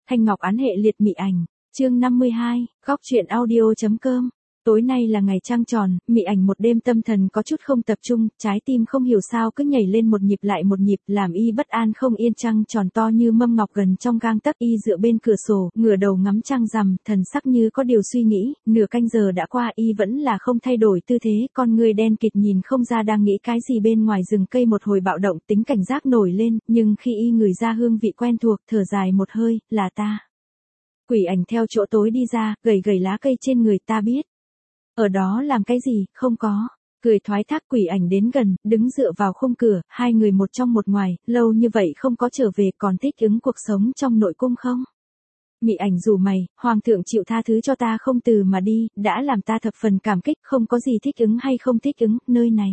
Thanh Ngọc án hệ liệt Mị Ảnh, chương 52, góc truyện audio.com. Tối nay là ngày trăng tròn, Mị Ảnh một đêm tâm thần có chút không tập trung, trái tim không hiểu sao cứ nhảy lên một nhịp lại một nhịp, làm y bất an không yên. Trăng tròn to như mâm ngọc gần trong gang tấc, y dựa bên cửa sổ, ngửa đầu ngắm trăng rằm, thần sắc như có điều suy nghĩ. Nửa canh giờ đã qua, y vẫn là không thay đổi tư thế, con người đen kịt nhìn không ra đang nghĩ cái gì. Bên ngoài rừng cây một hồi bạo động, tính cảnh giác nổi lên, nhưng khi y ngửi ra hương vị quen thuộc, thở dài một hơi, là ta. Quỷ Ảnh theo chỗ tối đi ra, gầy gầy lá cây trên người. Ta biết. Ở đó làm cái gì, không có. Cười thoái thác. Quỷ Ảnh đến gần, đứng dựa vào khung cửa, hai người một trong một ngoài, lâu như vậy không có trở về, còn thích ứng cuộc sống trong nội cung không? Mị Ảnh rủ mày, hoàng thượng chịu tha thứ cho ta không từ mà đi, đã làm ta thập phần cảm kích, không có gì thích ứng hay không thích ứng, nơi này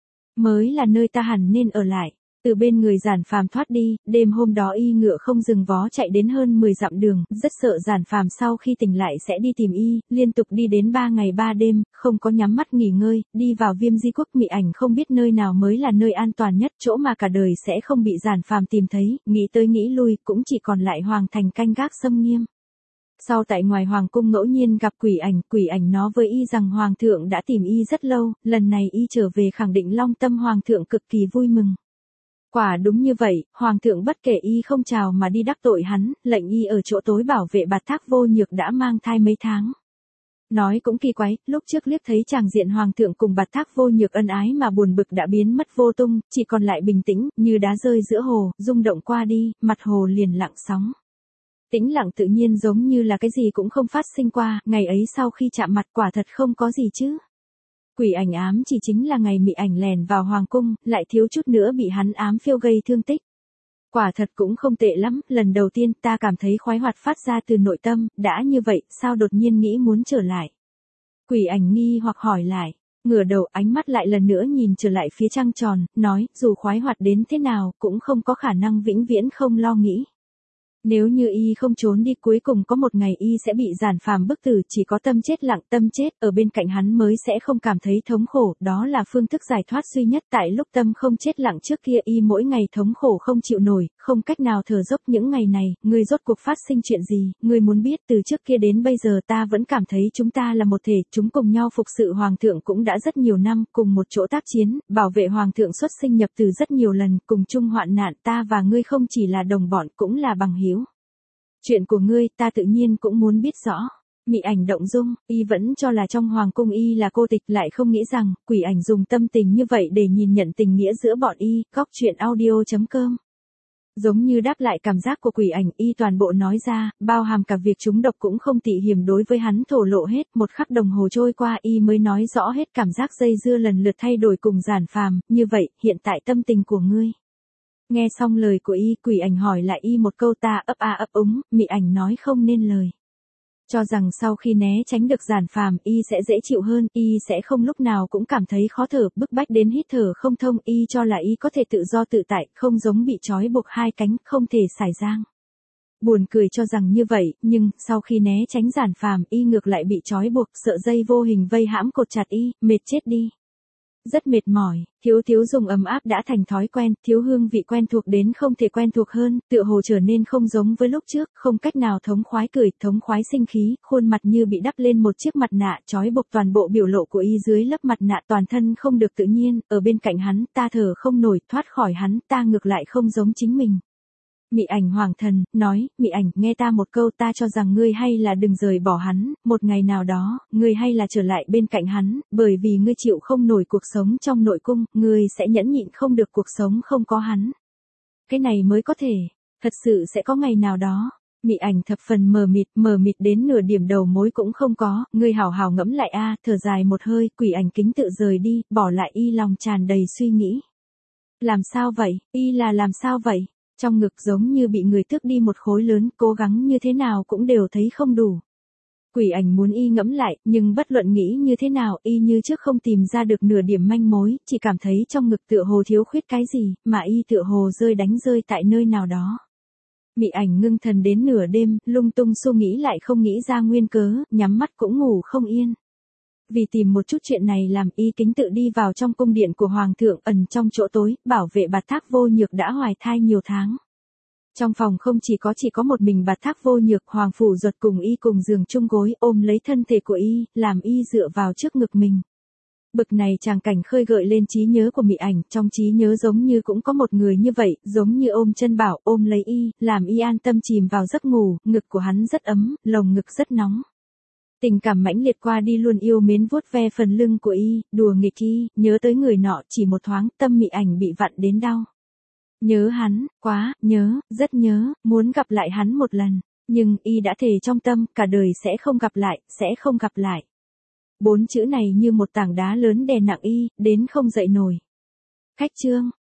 mới là nơi ta hẳn nên ở lại. Từ bên người Giản Phàm thoát đi, đêm hôm đó y ngựa không dừng vó chạy đến hơn 10 dặm đường, rất sợ Giản Phàm sau khi tỉnh lại sẽ đi tìm y, liên tục đi đến 3 ngày 3 đêm, không có nhắm mắt nghỉ ngơi, đi vào Viêm Di Quốc. Mị Ảnh không biết nơi nào mới là nơi an toàn nhất, chỗ mà cả đời sẽ không bị Giản Phàm tìm thấy, nghĩ tới nghĩ lui, cũng chỉ còn lại Hoàng Thành canh gác xâm nghiêm. Sau tại ngoài Hoàng cung ngẫu nhiên gặp Quỷ Ảnh nói với y rằng Hoàng thượng đã tìm y rất lâu, lần này y trở về khẳng định Long Tâm Hoàng thượng cực kỳ vui mừng. Quả đúng như vậy, Hoàng thượng bất kể y không chào mà đi đắc tội hắn, lệnh y ở chỗ tối bảo vệ Bạt Thác Vô Nhược đã mang thai mấy tháng. Nói cũng kỳ quái, lúc trước liếc thấy chàng diện Hoàng thượng cùng Bạt Thác Vô Nhược ân ái mà buồn bực đã biến mất vô tung, chỉ còn lại bình tĩnh, như đá rơi giữa hồ, rung động qua đi, mặt hồ liền lặng sóng. Tĩnh lặng tự nhiên giống như là cái gì cũng không phát sinh qua, ngày ấy sau khi chạm mặt quả thật không có gì chứ. Quỷ Ảnh ám chỉ chính là ngày Mị Ảnh lèn vào hoàng cung, lại thiếu chút nữa bị hắn ám phiêu gây thương tích. Quả thật cũng không tệ lắm, lần đầu tiên ta cảm thấy khoái hoạt phát ra từ nội tâm, đã như vậy, sao đột nhiên nghĩ muốn trở lại? Quỷ Ảnh nghi hoặc hỏi lại, ngửa đầu ánh mắt lại lần nữa nhìn trở lại phía trăng tròn, nói, dù khoái hoạt đến thế nào, cũng không có khả năng vĩnh viễn không lo nghĩ. Nếu như y không trốn đi cuối cùng có một ngày y sẽ bị Giản Phàm bức tử, chỉ có tâm chết lặng, tâm chết ở bên cạnh hắn mới sẽ không cảm thấy thống khổ, đó là phương thức giải thoát duy nhất. Tại lúc tâm không chết lặng trước kia y mỗi ngày thống khổ không chịu nổi, không cách nào thở dốc. Những ngày này, ngươi rốt cuộc phát sinh chuyện gì, ngươi muốn biết. Từ trước kia đến bây giờ ta vẫn cảm thấy chúng ta là một thể, chúng cùng nhau phục sự Hoàng thượng cũng đã rất nhiều năm, cùng một chỗ tác chiến, bảo vệ Hoàng thượng xuất sinh nhập tử rất nhiều lần, cùng chung hoạn nạn. Ta và ngươi không chỉ là đồng bọn cũng là bằng hữu. Chuyện của ngươi ta tự nhiên cũng muốn biết rõ. Mị Ảnh động dung, y vẫn cho là trong hoàng cung y là cô tịch, lại không nghĩ rằng Quỷ Ảnh dùng tâm tình như vậy để nhìn nhận tình nghĩa giữa bọn y. Góc truyện audio.com. Giống như đáp lại cảm giác của Quỷ Ảnh, y toàn bộ nói ra, bao hàm cả việc trúng độc cũng không tị hiểm đối với hắn thổ lộ hết. Một khắc đồng hồ trôi qua y mới nói rõ hết cảm giác dây dưa lần lượt thay đổi cùng Giản Phàm. Như vậy, hiện tại tâm tình của ngươi. Nghe xong lời của y, Quỷ Ảnh hỏi lại y một câu. Ta ấp a ấp úng, Mị Ảnh nói không nên lời. Cho rằng sau khi né tránh được Giản Phàm, y sẽ dễ chịu hơn, y sẽ không lúc nào cũng cảm thấy khó thở, bức bách đến hít thở không thông. Y cho là y có thể tự do tự tại, không giống bị trói buộc hai cánh, không thể xài giang. Buồn cười cho rằng như vậy, nhưng sau khi né tránh Giản Phàm, y ngược lại bị trói buộc, sợ dây vô hình vây hãm cột chặt y, mệt chết đi. Rất mệt mỏi, thiếu dùng ấm áp đã thành thói quen, thiếu hương vị quen thuộc đến không thể quen thuộc hơn, tựa hồ trở nên không giống với lúc trước, không cách nào thống khoái cười, thống khoái sinh khí, khuôn mặt như bị đắp lên một chiếc mặt nạ, trói buộc toàn bộ biểu lộ của y dưới lớp mặt nạ, toàn thân không được tự nhiên, ở bên cạnh hắn, ta thở không nổi, thoát khỏi hắn, ta ngược lại không giống chính mình. Mị Ảnh hoàng thần, nói, Mị Ảnh, nghe ta một câu, ta cho rằng ngươi hay là đừng rời bỏ hắn, một ngày nào đó, ngươi hay là trở lại bên cạnh hắn, bởi vì ngươi chịu không nổi cuộc sống trong nội cung, ngươi sẽ nhẫn nhịn không được cuộc sống không có hắn. Cái này mới có thể, thật sự sẽ có ngày nào đó. Mị Ảnh thập phần mờ mịt đến nửa điểm đầu mối cũng không có, ngươi hào hào ngẫm lại a. Thở dài một hơi, Quỷ Ảnh kính tự rời đi, bỏ lại y lòng tràn đầy suy nghĩ. Làm sao vậy, y là làm sao vậy? Trong ngực giống như bị người tước đi một khối lớn, cố gắng như thế nào cũng đều thấy không đủ. Quỷ Ảnh muốn y ngẫm lại, nhưng bất luận nghĩ như thế nào, y như trước không tìm ra được nửa điểm manh mối, chỉ cảm thấy trong ngực tựa hồ thiếu khuyết cái gì, mà y tựa hồ rơi tại nơi nào đó. Mị Ảnh ngưng thần đến nửa đêm, lung tung suy nghĩ lại không nghĩ ra nguyên cớ, nhắm mắt cũng ngủ không yên. Vì tìm một chút chuyện này làm, y kính tự đi vào trong cung điện của Hoàng thượng, ẩn trong chỗ tối, bảo vệ Bạt Thác Vô Nhược đã hoài thai nhiều tháng. Trong phòng không chỉ có một mình Bạt Thác Vô Nhược, Hoàng Phủ Duật cùng y cùng giường chung gối, ôm lấy thân thể của y, làm y dựa vào trước ngực mình. Bực này tràng cảnh khơi gợi lên trí nhớ của Mị Ảnh, trong trí nhớ giống như cũng có một người như vậy, giống như ôm chân bảo, ôm lấy y, làm y an tâm chìm vào giấc ngủ, ngực của hắn rất ấm, lồng ngực rất nóng. Tình cảm mãnh liệt qua đi luôn yêu mến vuốt ve phần lưng của y, đùa nghịch y, nhớ tới người nọ, chỉ một thoáng, tâm Mị Ảnh bị vặn đến đau. Nhớ hắn, quá, nhớ, rất nhớ, muốn gặp lại hắn một lần, nhưng y đã thề trong tâm, cả đời sẽ không gặp lại, sẽ không gặp lại. 4 chữ này như một tảng đá lớn đè nặng y, đến không dậy nổi. Khách chương